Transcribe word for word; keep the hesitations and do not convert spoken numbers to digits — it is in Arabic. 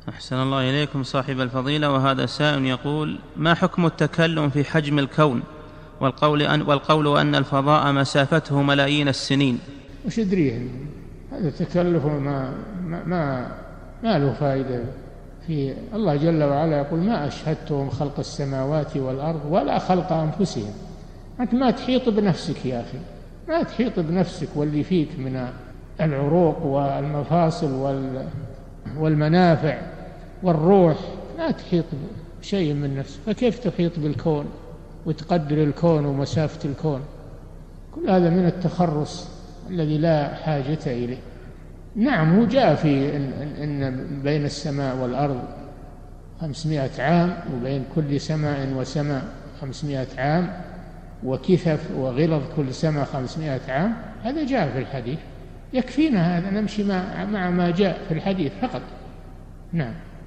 أحسن الله إليكم صاحب الفضيلة. وهذا سائل يقول: ما حكم التكلم في حجم الكون والقول أن, والقول أن الفضاء مسافته ملايين السنين؟ وش يدريه؟ هذا تكلف ما, ما, ما, ما له فائدة. في الله جل وعلا يقول: ما أشهدتهم خلق السماوات والأرض ولا خلق أنفسهم. أنت ما تحيط بنفسك يا أخي، ما تحيط بنفسك واللي فيك من العروق والمفاصل والمنافع والروح، لا تحيط بشيء من نفسك، فكيف تحيط بالكون وتقدر الكون ومسافة الكون؟ كل هذا من التخرص الذي لا حاجة إليه. نعم، هو جاء في إن, إن بين السماء والأرض خمسمائة عام، وبين كل سماء وسماء خمسمائة عام، وكثف وغلظ كل سماء خمسمائة عام. هذا جاء في الحديث، يكفينا هذا، نمشي مع, مع ما جاء في الحديث فقط. نعم.